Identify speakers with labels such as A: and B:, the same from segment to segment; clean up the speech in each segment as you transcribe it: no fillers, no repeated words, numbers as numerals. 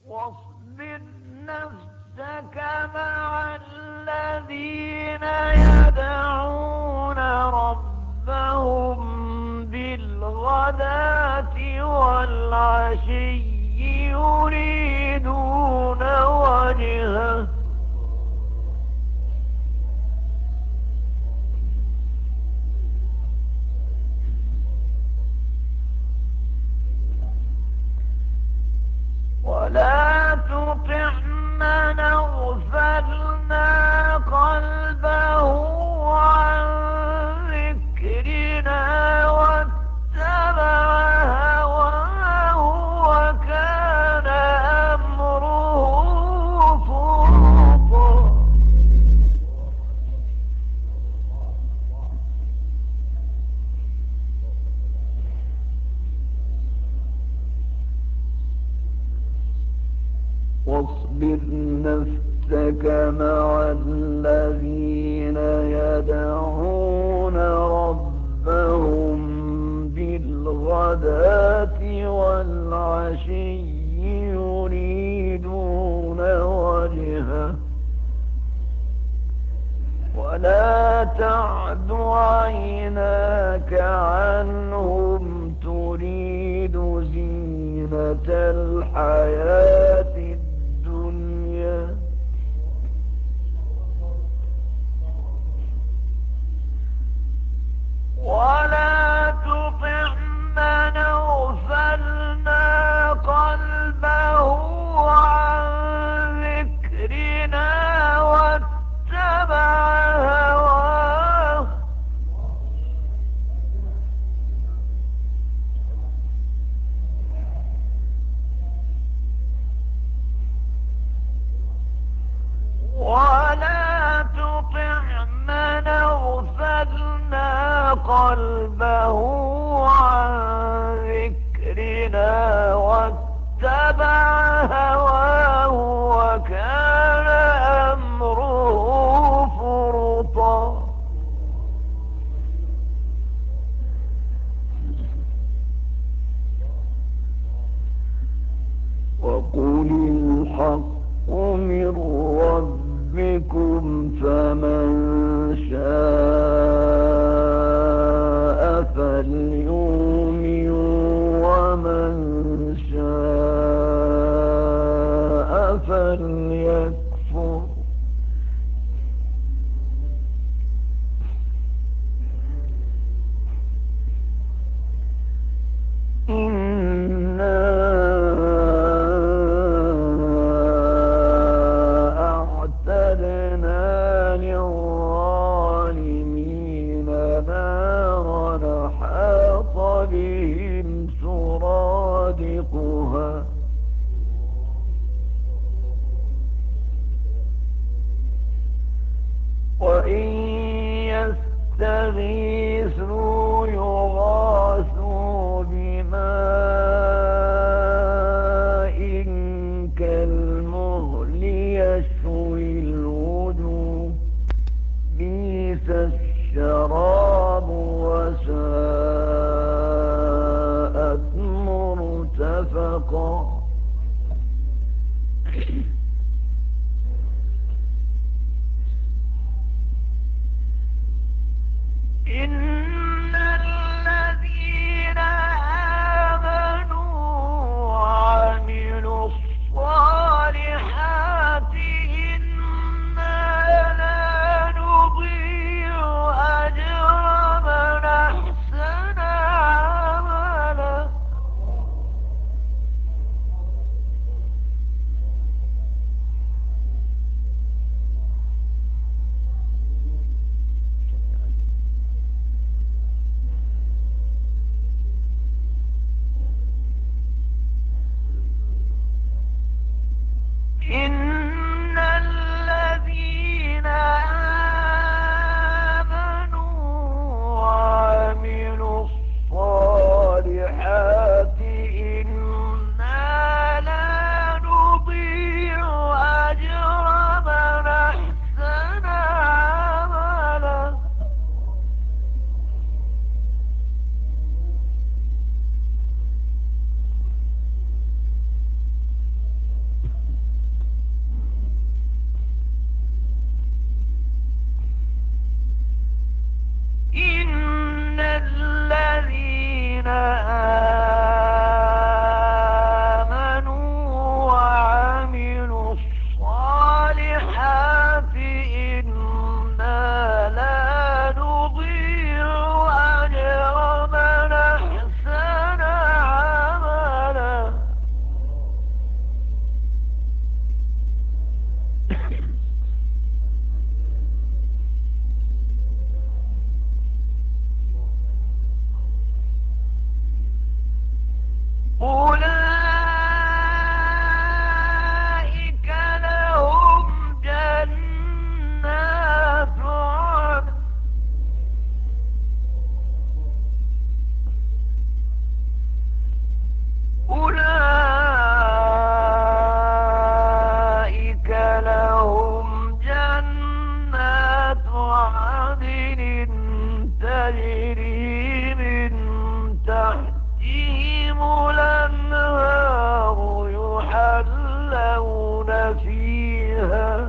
A: واصبر نفسك مع الذين يدعون ربهم بالغداة والعشي يريدون وجهه ولا تطع من أغفلنا قلبه عن ذكرنا واتبع هواه وكان أمره فرطا. واصبر نفسك مع الذين يدعون ربهم بالغداة والعشي يريدون وجهه ولا تعد عيناك عنهم تريد زينة الحياة الدنيا ولا تطع من أغفلنا قلبه عن ذكرنا واتبع هواه ولا تطع من أغفلنا قلبه عن ذكرنا واتبع هواه وكان أمره فرطا. وقل الحق من ربكم فمن شاء فليؤمن ومن شاء فليكفر. إنا أعتدنا للظالمين نارا أحاط بهم سرادقها فيها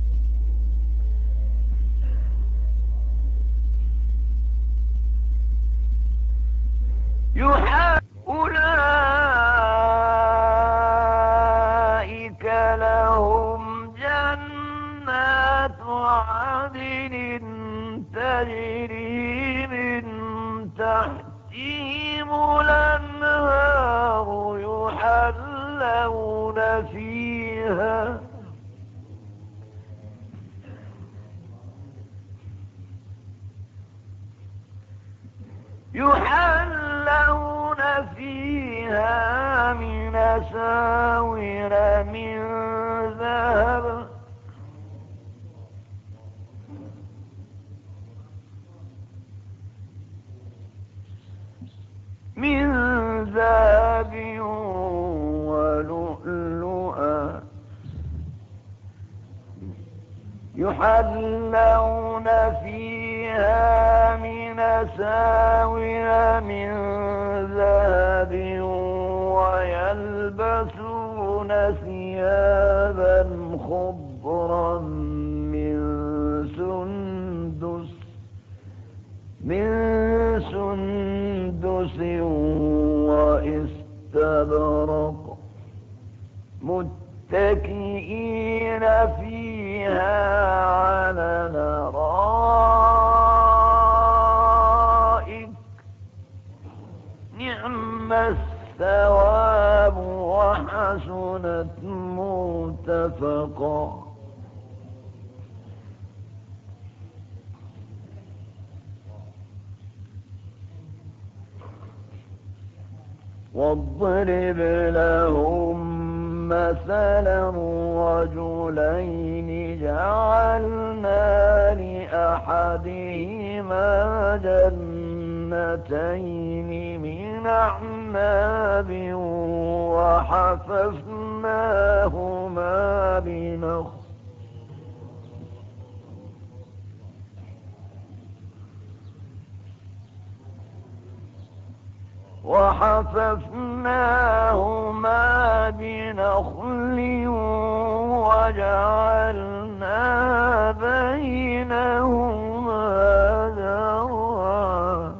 A: أولئك لهم جنات عدن تجري من تحتهم الأنهار يحلون فيها من أساور من ذهب ولؤلؤا يحلون فيها من أساور من ذهب ويلبسون ثيابا خضرا من سندس واستبرق متكئين فيها على الأرائك نعم الثواب وحسنت مرتفقا. واضرب لهم مثلا رجلين جعلنا لأحدهما جنتين من أعناب وحففناهما بنخل وجعلنا بينهما زرعا.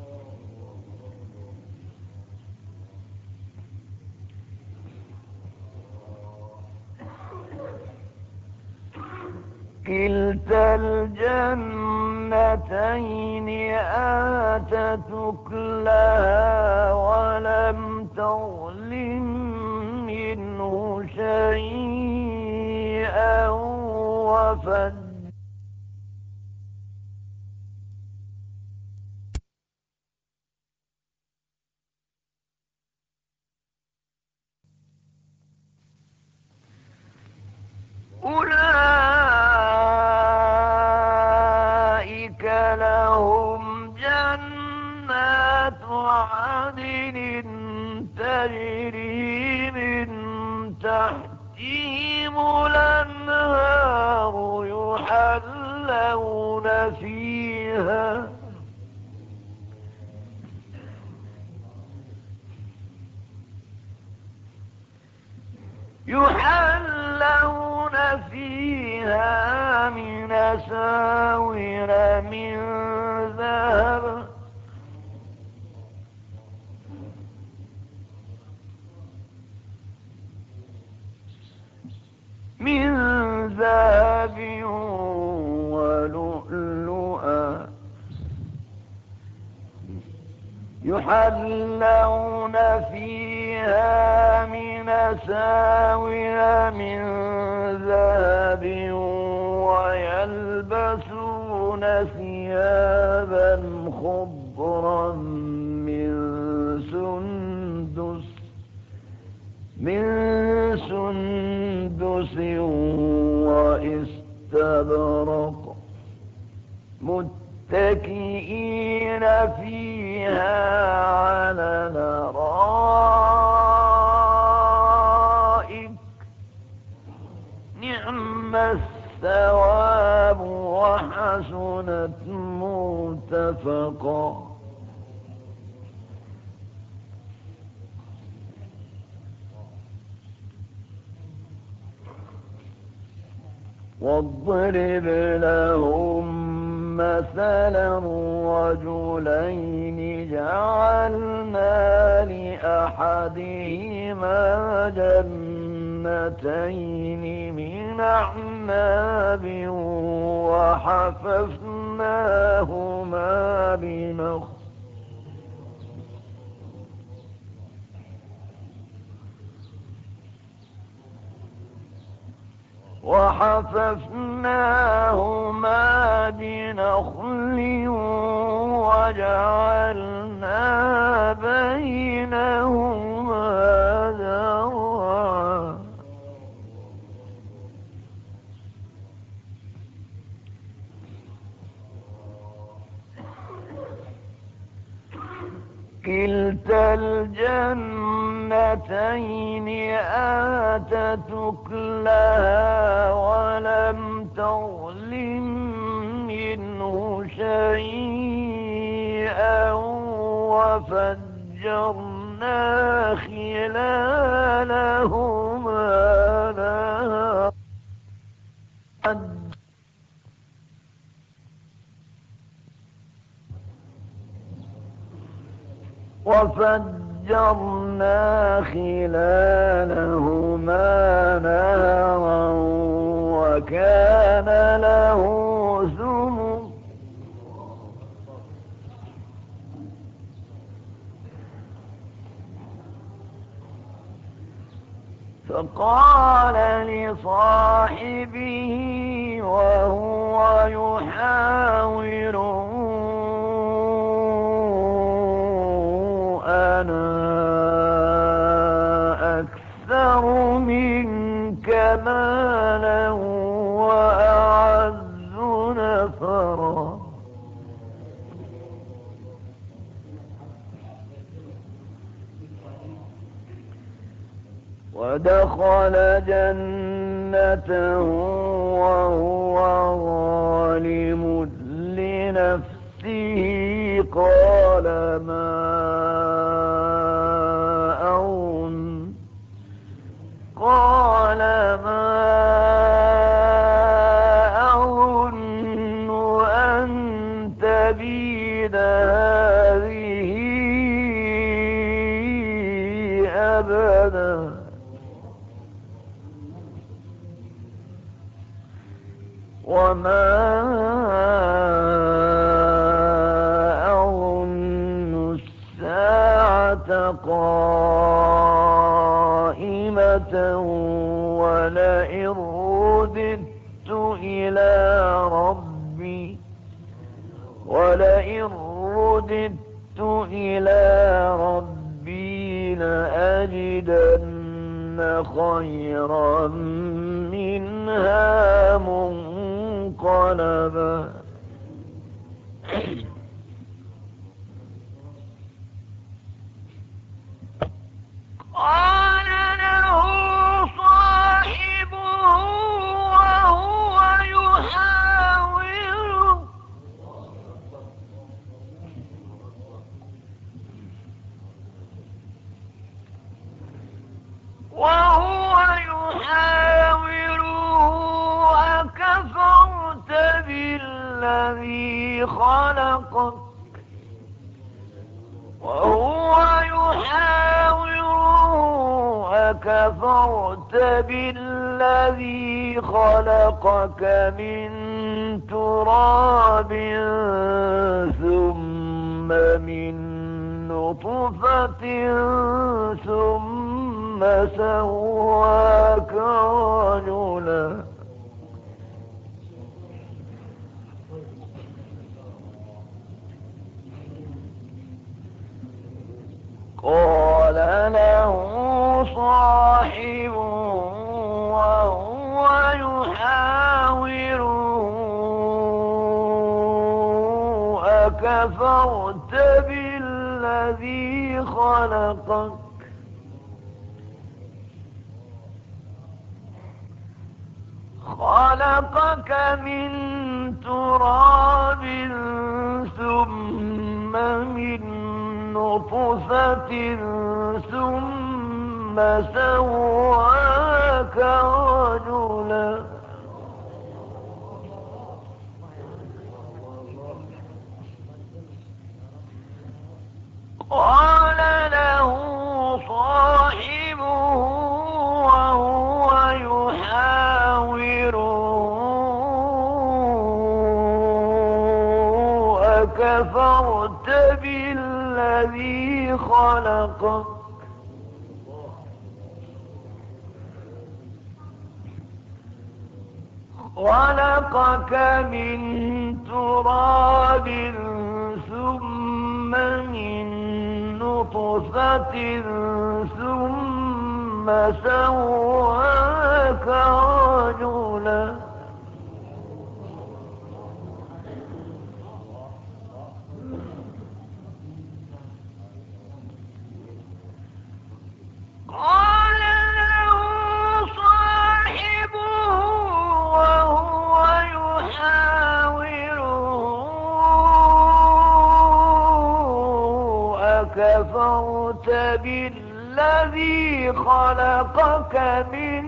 A: كلتا الجنتين آتت أكلها ولم تظلم منه شيئا أولئك لهم جنات عدن تجري من تحتهم الأنهار يحلون فيها من أساور من ذهب ولؤلؤا يحلون فيها من أساور من ذهب ويلبسون ثيابا خضرا من سندس واستبرق متكئين فيها على الأرائك نعم الثواب وحسنت مرتفقا. واضرب لهم مثلا رجلين جعلنا لأحدهما جنتين من أعناب وحففناهما بنخل وجعلنا بينهما زرعا كلتا الجنتين آتت أكلها ولم تظلم منه شيئا وفجرنا خلالهما نهرا وكان له ثمر فقال لصاحبه وهو يحاوره أنا أكثر منك مالا وأعز نفرا ودخل جنته وهو ظالم لنفسه قال ما أظن أن تبيد هذه أبدا وما أظن الساعة قائمة ولئن رددت إلى ربي لأجدن خيرا منها منقلبا قال له صاحبه وهو يحاوره أكفرت بالذي خلقك أكفرت بالذي خلقك من تراب ثم من نطفة ثم سواك رجلا قال له صاحبه وهو يحاوره أكفرت بالذي خلقك من تراب ثم من نطفة ثم سواك رجلا أكفرت بالذي خلقك من تراب ثم من نطفة ثم سواك رجلا قال له صاحبه وهو يحاوره أكفرت بالذي خلقك من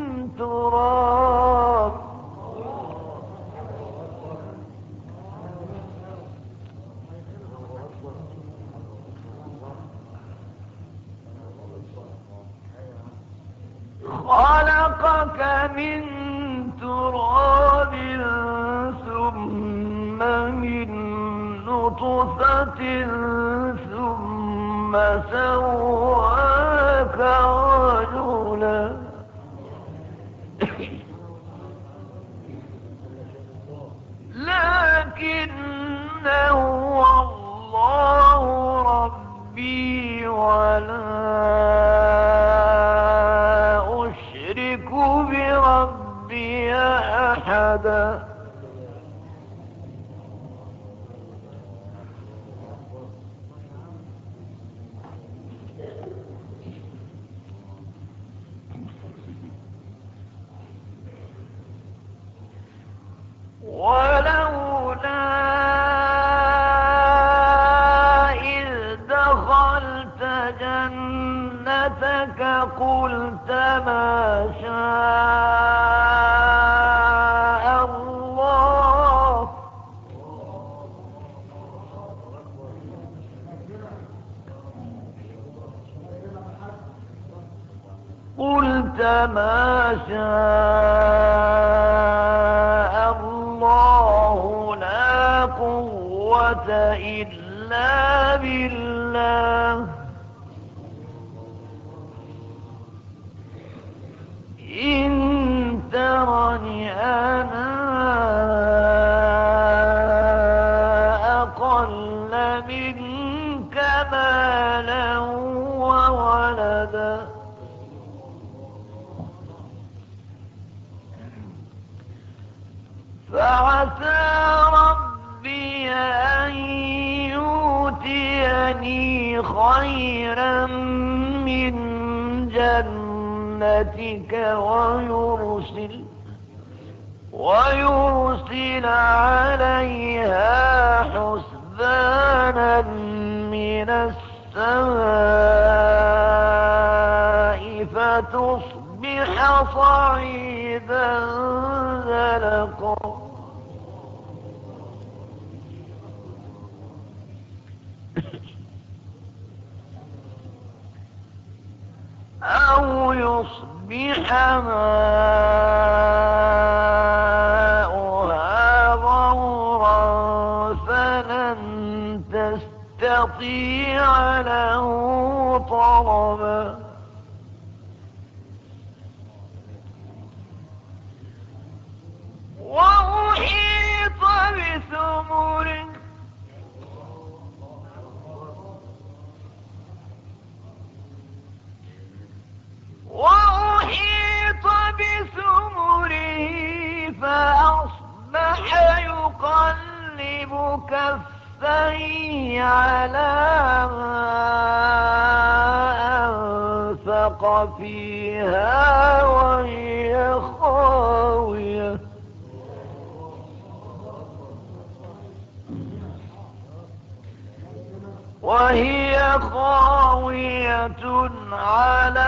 A: تراب خلقك من تراب ثم من نطفة ثم سواك رجلا لكن هو الله ربي ولا أشرك بربي أحدا ولولا إذ دخلت جنتك قلت ما شاء الله قلت ما شاء الله لا قوة إلا بالله إن ترني أنا أقل منك مالا وولدا فعسى ربي أن يؤتيني خيرا من جنتك ويرسل عليها حسبانا من السماء فتصبح صعيدا زلقا أو يصبح ماؤها غورا فلن تستطيع له طلبا وأحيط بثمره فأصبح يقلب كفيه على ما أنفق فيها وهي خاوية على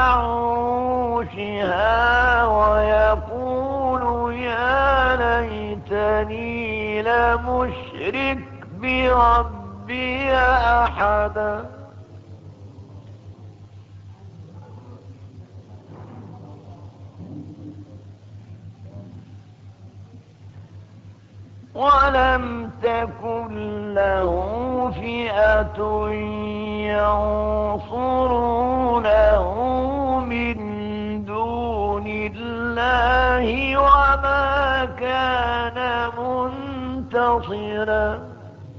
A: عروشها ويقول يا ليتني لمشرك بربي أحدا ولم تكن له فئة ينصرونه من دون الله وما كان منتصرا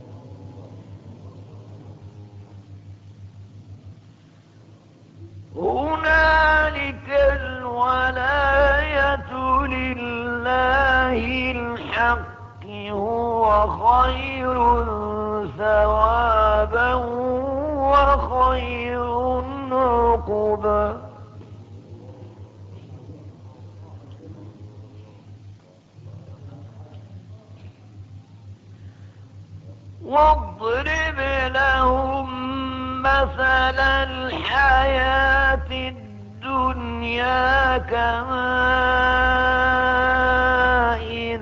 A: هنالك الولاية لله الحق هو خير ثوابا وخير عقبا واضرب لهم مثل الحياة الدنيا كماء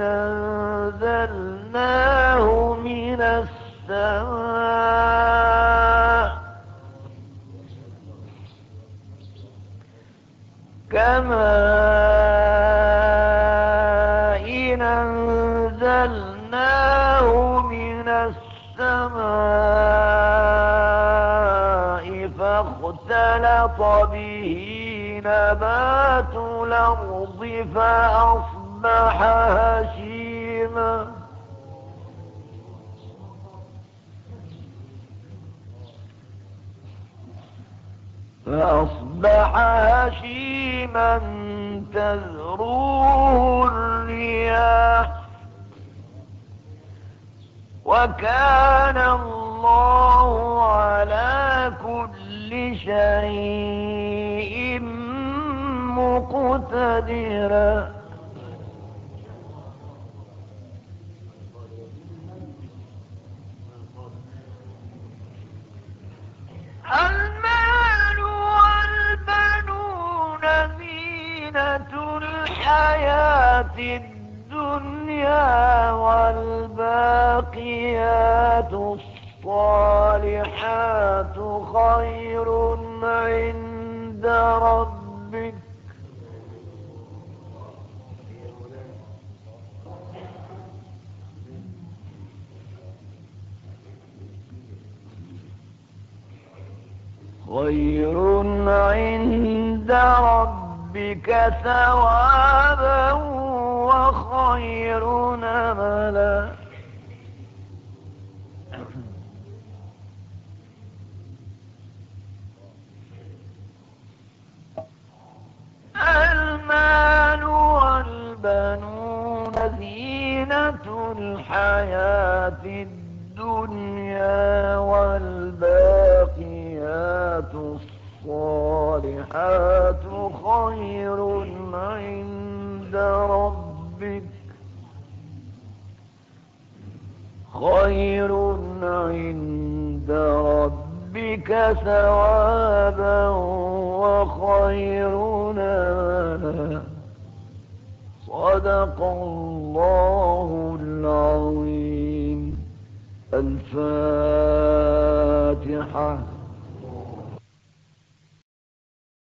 A: أنزلناه من السماء فاختلط به نبات الأرض فأصبح هشيما تذروه الرياح وكان الله على كل شيء مقتدرا المال والبنون زينة الحياة الدنيا والباقيات الصالحات خير عند ربك خير عند ربك ثوابا وخير نملا المال والبنون زينة الحياة الدنيا والباقيات الصالحات خير عند ربك ثوابا وخير نملا صدق الله العظيم. الفاتحة.